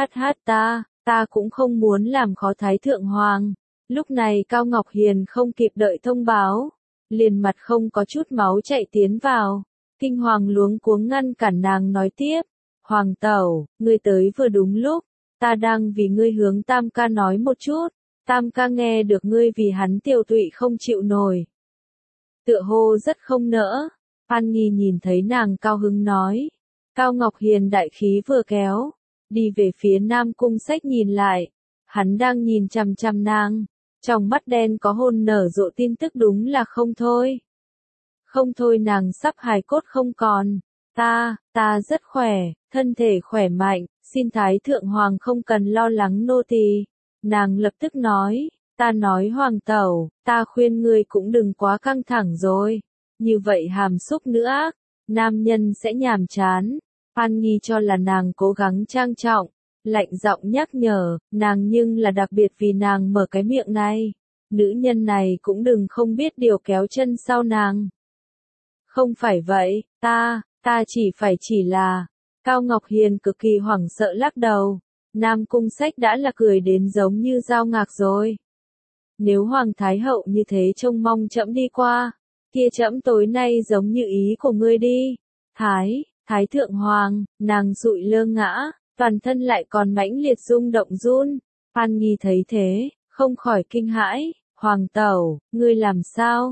ta cũng không muốn làm khó Thái Thượng Hoàng. Lúc này Cao Ngọc Hiền không kịp đợi thông báo, liền mặt không có chút máu chạy tiến vào, kinh hoàng luống cuống ngăn cản nàng nói tiếp. Hoàng tẩu, ngươi tới vừa đúng lúc, ta đang vì ngươi hướng Tam ca nói một chút, Tam ca nghe được ngươi vì hắn tiêu tụy không chịu nổi. Tựa hồ rất không nỡ, An Nghi nhìn thấy nàng cao hứng nói. Cao Ngọc Hiền đại khí vừa kéo, đi về phía Nam Cung Sách nhìn lại, hắn đang nhìn chằm chằm nàng, trong mắt đen có hôn nở rộ tin tức đúng là không thôi. Không thôi nàng sắp hài cốt không còn, ta rất khỏe, thân thể khỏe mạnh, xin Thái Thượng Hoàng không cần lo lắng nô tỳ. Nàng lập tức nói, ta nói Hoàng tẩu, ta khuyên ngươi cũng đừng quá căng thẳng rồi, như vậy hàm xúc nữa, nam nhân sẽ nhàm chán. An Nghi cho là nàng cố gắng trang trọng, lạnh giọng nhắc nhở, nàng nhưng là đặc biệt vì nàng mở cái miệng này. Nữ nhân này cũng đừng không biết điều kéo chân sau nàng. Không phải vậy, ta chỉ là, Cao Ngọc Hiền cực kỳ hoảng sợ lắc đầu, Nam Cung Sách đã là cười đến giống như dao ngạc rồi. Nếu Hoàng Thái hậu như thế trông mong trẫm đi qua, kia trẫm tối nay giống như ý của ngươi đi. Thái Thượng Hoàng, nàng dụi lơ ngã, toàn thân lại còn mãnh liệt rung động run. An Nghi thấy thế, không khỏi kinh hãi, Hoàng tẩu, ngươi làm sao,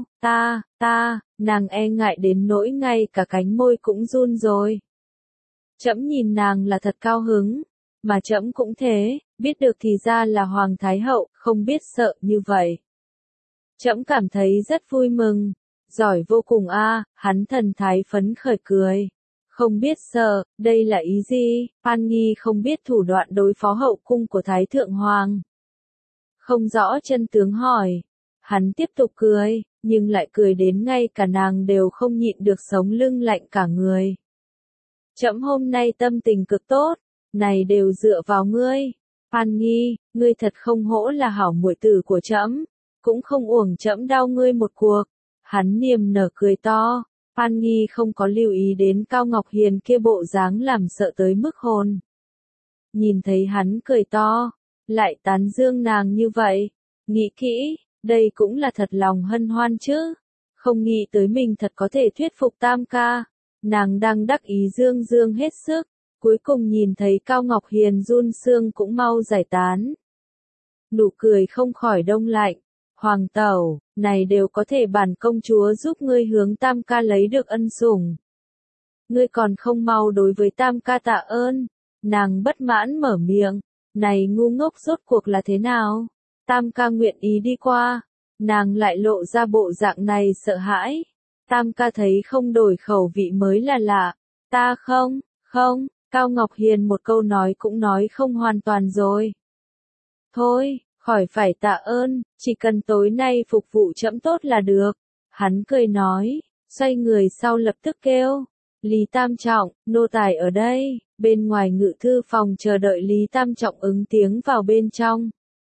nàng e ngại đến nỗi ngay cả cánh môi cũng run rồi. Trẫm nhìn nàng là thật cao hứng, mà trẫm cũng thế, biết được thì ra là Hoàng Thái hậu, không biết sợ như vậy. Trẫm cảm thấy rất vui mừng, giỏi vô cùng a, hắn thần thái phấn khởi cười. Không biết sợ, đây là ý gì? An Nghi không biết thủ đoạn đối phó hậu cung của Thái Thượng Hoàng. Không rõ chân tướng hỏi. Hắn tiếp tục cười, nhưng lại cười đến ngay cả nàng đều không nhịn được sống lưng lạnh cả người. Trẫm hôm nay tâm tình cực tốt, này đều dựa vào ngươi. An Nghi, ngươi thật không hổ là hảo muội tử của trẫm, cũng không uổng trẫm đau ngươi một cuộc. Hắn niềm nở cười to. An Nghi không có lưu ý đến Cao Ngọc Hiền kia bộ dáng làm sợ tới mức hồn. Nhìn thấy hắn cười to, lại tán dương nàng như vậy, nghĩ kỹ, đây cũng là thật lòng hân hoan chứ. Không nghĩ tới mình thật có thể thuyết phục Tam ca. Nàng đang đắc ý dương dương hết sức, cuối cùng nhìn thấy Cao Ngọc Hiền run xương cũng mau giải tán. Nụ cười không khỏi đông lạnh. Hoàng tẩu, này đều có thể bản công chúa giúp ngươi hướng Tam ca lấy được ân sủng. Ngươi còn không mau đối với Tam ca tạ ơn. Nàng bất mãn mở miệng, này ngu ngốc rốt cuộc là thế nào? Tam ca nguyện ý đi qua, nàng lại lộ ra bộ dạng này sợ hãi. Tam ca thấy không đổi khẩu vị mới là lạ. Ta không, Cao Ngọc Hiền một câu nói cũng nói không hoàn toàn rồi. thôi, khỏi phải tạ ơn, chỉ cần tối nay phục vụ trẫm tốt là được. Hắn cười nói, xoay người sau lập tức kêu, Lý Tam Trọng, nô tài ở đây. Bên ngoài ngự thư phòng chờ đợi Lý Tam Trọng ứng tiếng vào bên trong.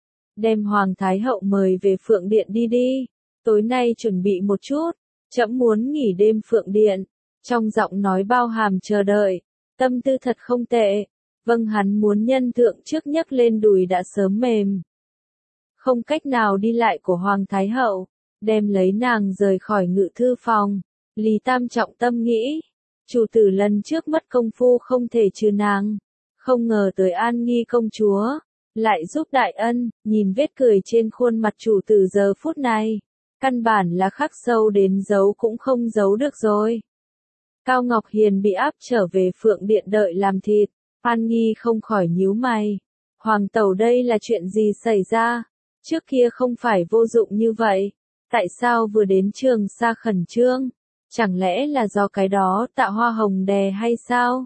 Đem Hoàng Thái Hậu mời về Phượng Điện đi đi. Tối nay chuẩn bị một chút, trẫm muốn nghỉ đêm Phượng Điện. Trong giọng nói bao hàm chờ đợi, tâm tư thật không tệ. Vâng, hắn muốn nhân thượng trước nhấc lên đùi đã sớm mềm. Không cách nào đi lại của Hoàng Thái Hậu, đem lấy nàng rời khỏi ngự thư phòng. Lý Tam Trọng tâm nghĩ, chủ tử lần trước mất công phu không thể trừ nàng. Không ngờ tới An Nghi công chúa, lại giúp đại ân, nhìn vết cười trên khuôn mặt chủ tử giờ phút này. Căn bản là khắc sâu đến giấu cũng không giấu được rồi. Cao Ngọc Hiền bị áp trở về Phượng Điện đợi làm thịt, An Nghi không khỏi nhíu mày. Hoàng tẩu đây là chuyện gì xảy ra? Trước kia không phải vô dụng như vậy, tại sao vừa đến Trường Sa khẩn trương? Chẳng lẽ là do cái đó Tạ Hoa Hồng đè hay sao?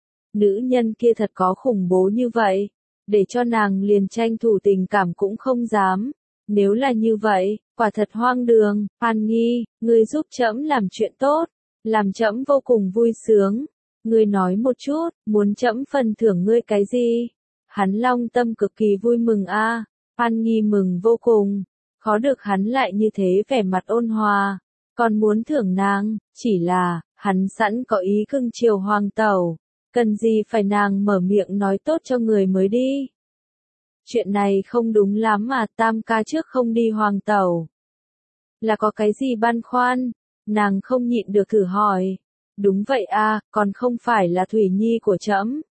Nữ nhân kia thật có khủng bố như vậy, để cho nàng liền tranh thủ tình cảm cũng không dám. Nếu là như vậy, quả thật hoang đường. An Nghi, ngươi giúp trẫm làm chuyện tốt, làm trẫm vô cùng vui sướng. Ngươi nói một chút, muốn trẫm phần thưởng ngươi cái gì? Hắn Long tâm cực kỳ vui mừng a. An Nghi mừng vô cùng, khó được hắn lại như thế vẻ mặt ôn hòa, còn muốn thưởng nàng, chỉ là, hắn sẵn có ý cưng chiều hoàng tẩu, cần gì phải nàng mở miệng nói tốt cho người mới đi. Chuyện này không đúng lắm mà Tam ca trước không đi hoàng tẩu. Là có cái gì băn khoăn? Nàng không nhịn được thử hỏi. Đúng vậy a, còn không phải là Thủy Nhi của trẫm.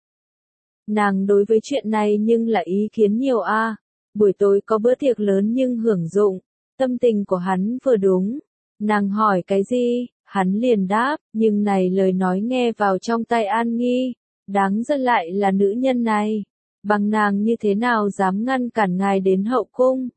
Nàng đối với chuyện này nhưng là ý kiến nhiều a. Buổi tối có bữa tiệc lớn nhưng hưởng dụng, tâm tình của hắn vừa đúng. Nàng hỏi cái gì, hắn liền đáp, nhưng này lời nói nghe vào trong tai An Nghi, đáng giận lại là nữ nhân này. Bằng nàng như thế nào dám ngăn cản ngài đến hậu cung?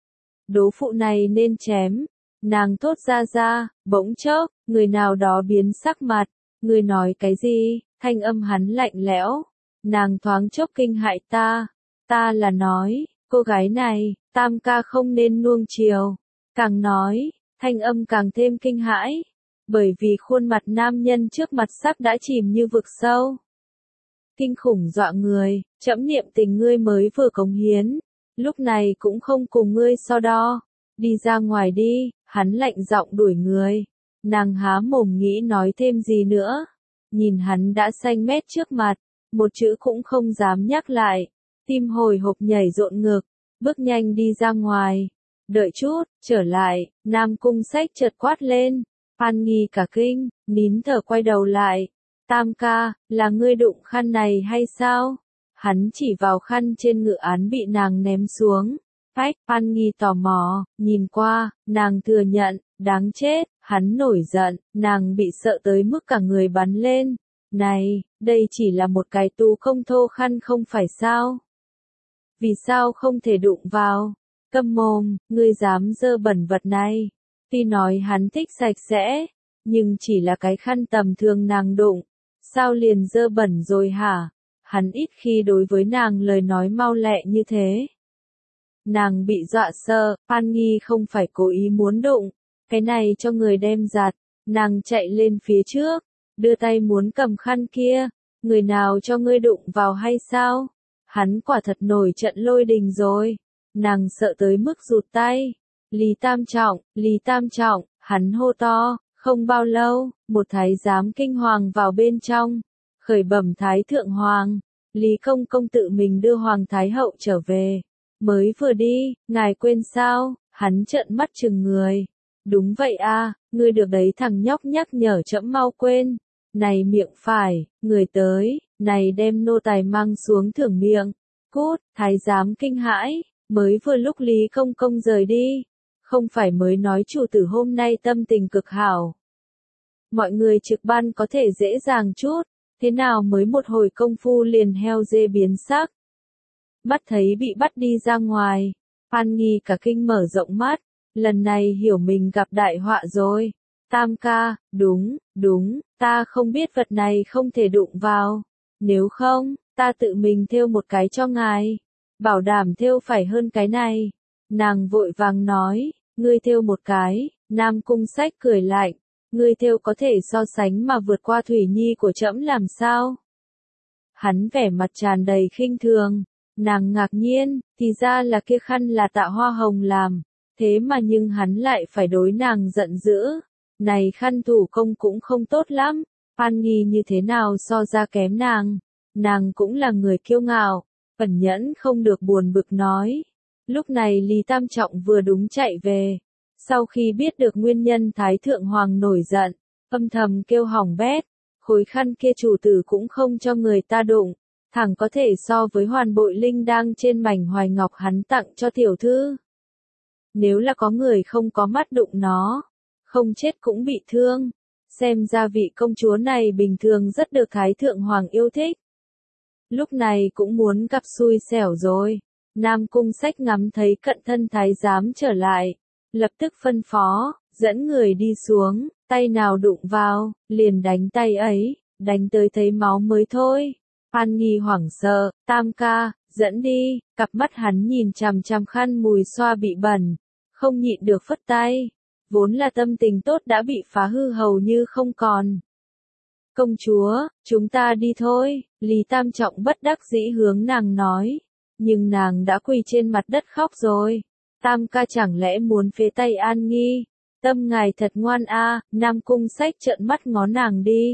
Đố phụ này nên chém. Nàng thốt ra, bỗng chốc, người nào đó biến sắc mặt. Người nói cái gì? Thanh âm hắn lạnh lẽo. Nàng thoáng chốc kinh hại ta. Ta là nói, cô gái này, Tam ca không nên nuông chiều. Càng nói, thanh âm càng thêm kinh hãi. Bởi vì khuôn mặt nam nhân trước mặt sắc đã chìm như vực sâu. Kinh khủng dọa người, trẫm niệm tình ngươi mới vừa cống hiến. Lúc này cũng không cùng ngươi so đo. Đi ra ngoài đi, hắn lạnh giọng đuổi người. Nàng há mồm nghĩ nói thêm gì nữa. Nhìn hắn đã xanh mét trước mặt, một chữ cũng không dám nhắc lại. Tim hồi hộp nhảy rộn ngực, bước nhanh đi ra ngoài. Đợi chút, trở lại, Nam Cung Sách chợt quát lên. An Nghi cả kinh, nín thở quay đầu lại. Tam ca, là ngươi đụng khăn này hay sao? Hắn chỉ vào khăn trên ngự án bị nàng ném xuống. Phách, An Nghi tò mò, nhìn qua, nàng thừa nhận, đáng chết, hắn nổi giận, nàng bị sợ tới mức cả người bắn lên. Này, đây chỉ là một cái tú không thô khăn không phải sao? Vì sao không thể đụng vào? Câm mồm, ngươi dám dơ bẩn vật này. Tuy nói hắn thích sạch sẽ, nhưng chỉ là cái khăn tầm thường nàng đụng. Sao liền dơ bẩn rồi hả? Hắn ít khi đối với nàng lời nói mau lẹ như thế. Nàng bị dọa sợ, An Nghi không phải cố ý muốn đụng. Cái này cho người đem giặt. Nàng chạy lên phía trước, đưa tay muốn cầm khăn kia. Người nào cho ngươi đụng vào hay sao? Hắn quả thật nổi trận lôi đình rồi. Nàng sợ tới mức rụt tay. Lý Tam Trọng, hắn hô to. Không bao lâu, một thái giám kinh hoàng vào bên trong. Khởi bẩm Thái Thượng Hoàng. Lý Công Công tự mình đưa Hoàng Thái Hậu trở về. Mới vừa đi, ngài quên sao? Hắn trợn mắt trừng người. Đúng vậy a, ngươi được đấy, thằng nhóc nhắc nhở trẫm mau quên. Này miệng phải, người tới, này đem nô tài mang xuống thưởng miệng. Cút, thái giám kinh hãi, mới vừa lúc Lý Công Công rời đi. Không phải mới nói chủ tử hôm nay tâm tình cực hảo. Mọi người trực ban có thể dễ dàng chút, thế nào mới một hồi công phu liền heo dê biến sắc. Bắt thấy bị bắt đi ra ngoài, An Nghi cả kinh mở rộng mắt, lần này hiểu mình gặp đại họa rồi. Tam ca, đúng, ta không biết vật này không thể đụng vào. Nếu không, ta tự mình thêu một cái cho ngài. bảo đảm thêu phải hơn cái này. Nàng vội vàng nói, ngươi thêu một cái, Nam Cung Sách cười lạnh, ngươi thêu có thể so sánh mà vượt qua Thủy Nhi của trẫm làm sao? Hắn vẻ mặt tràn đầy khinh thường, nàng ngạc nhiên, thì ra là kia khăn là Tạ Hoa Hồng làm, thế mà nhưng hắn lại phải đối nàng giận dữ, này khăn thủ công cũng không tốt lắm, An Nghi như thế nào so ra kém nàng cũng là người kiêu ngạo, Ẩn Nhẫn không được buồn bực nói. Lúc này Lý Tam Trọng vừa đúng chạy về, sau khi biết được nguyên nhân Thái Thượng Hoàng nổi giận, âm thầm kêu hỏng bét, khối khăn kia chủ tử cũng không cho người ta đụng, thẳng có thể so với hoàn bội linh đang trên mảnh hoài ngọc hắn tặng cho tiểu thư. Nếu là có người không có mắt đụng nó, không chết cũng bị thương, xem ra vị công chúa này bình thường rất được Thái Thượng Hoàng yêu thích. Lúc này cũng muốn gặp xui xẻo rồi. Nam Cung Sách ngắm thấy cận thân thái giám trở lại, lập tức phân phó, dẫn người đi xuống, tay nào đụng vào, liền đánh tay ấy, đánh tới thấy máu mới thôi. An Nghi hoảng sợ, Tam ca, dẫn đi, cặp mắt hắn nhìn chằm chằm khăn mùi xoa bị bẩn, không nhịn được phất tay, vốn là tâm tình tốt đã bị phá hư hầu như không còn. Công chúa, chúng ta đi thôi, Lý Tam Trọng bất đắc dĩ hướng nàng nói. Nhưng nàng đã quỳ trên mặt đất khóc rồi. Tam ca chẳng lẽ muốn phế tay An Nghi? Tâm ngài thật ngoan a. Nam Cung Sách trợn mắt ngó nàng đi.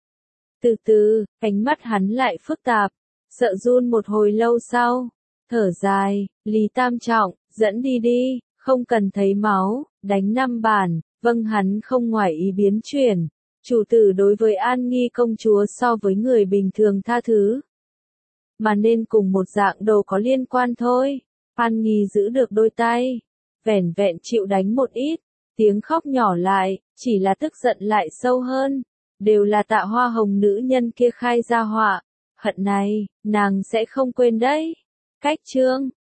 Từ từ, ánh mắt hắn lại phức tạp, sợ run một hồi lâu sau. Thở dài, Lý Tam Trọng, dẫn đi đi, không cần thấy máu, đánh 5 bản, vâng hắn không ngoài ý biến chuyển. Chủ tử đối với An Nghi công chúa so với người bình thường tha thứ. Mà nên cùng một dạng đồ có liên quan thôi. An Nghi giữ được đôi tay, vẻn vẹn chịu đánh một ít, tiếng khóc nhỏ lại, chỉ là tức giận lại sâu hơn, đều là Tạ Hoa Hồng nữ nhân kia khai ra họa, hận này, nàng sẽ không quên đấy. Cách chương